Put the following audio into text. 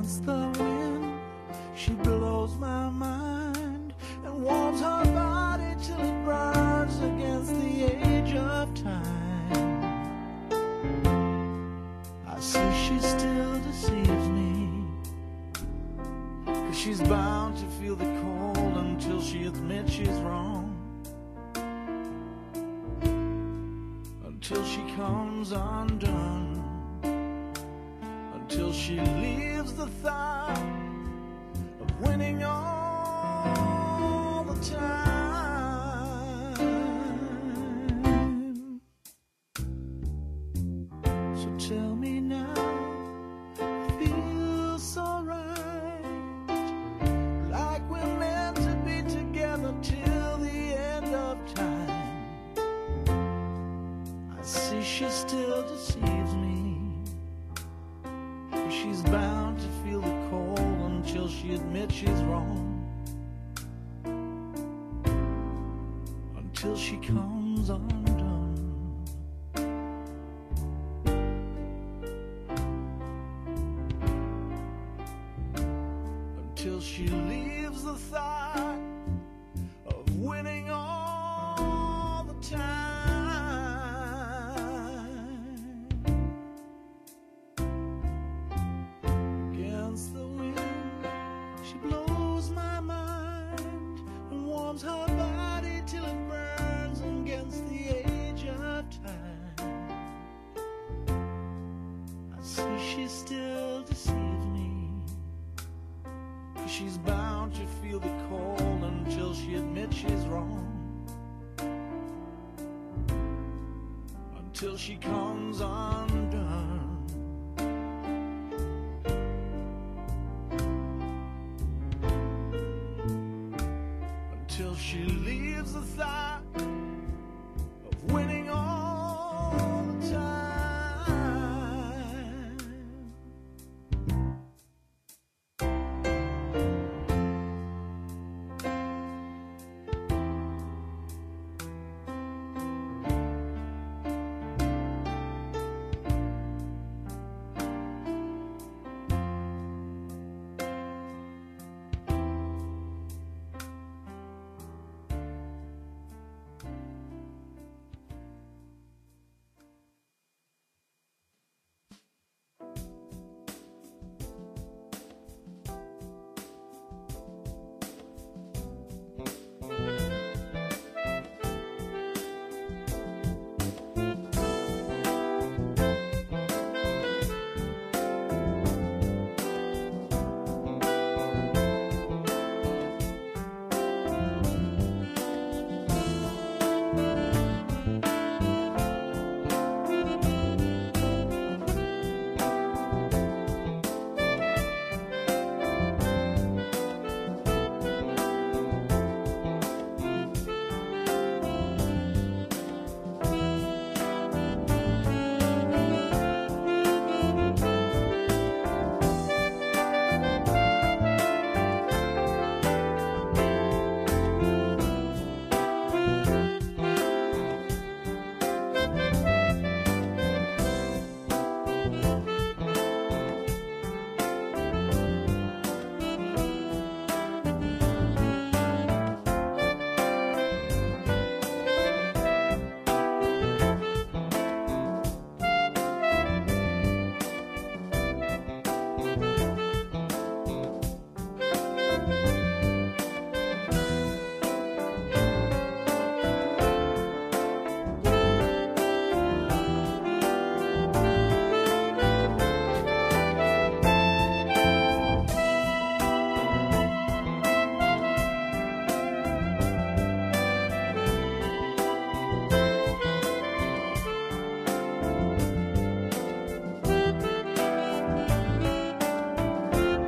Against the wind, she blows my mind and warms her body till it burns against the edge of time. I see she still deceives me, 'cause she's bound to feel the cold until she admits she's wrong, until she comes undone, until she leaves the thought of winning all the time. So tell me now, it feels so right, like we're meant to be together till the end of time. I see she still deceives me, she's bound to feel the cold until she admits she's wrong, until she comes undone, until she leaves the thought of winning all the time. Against the wind, she blows my mind and warms her body till it burns against the edge of time. I see she still deceives me, 'cause she's bound to feel the cold until she admits she's wrong, until she comes undone, until she leaves the thought of winning all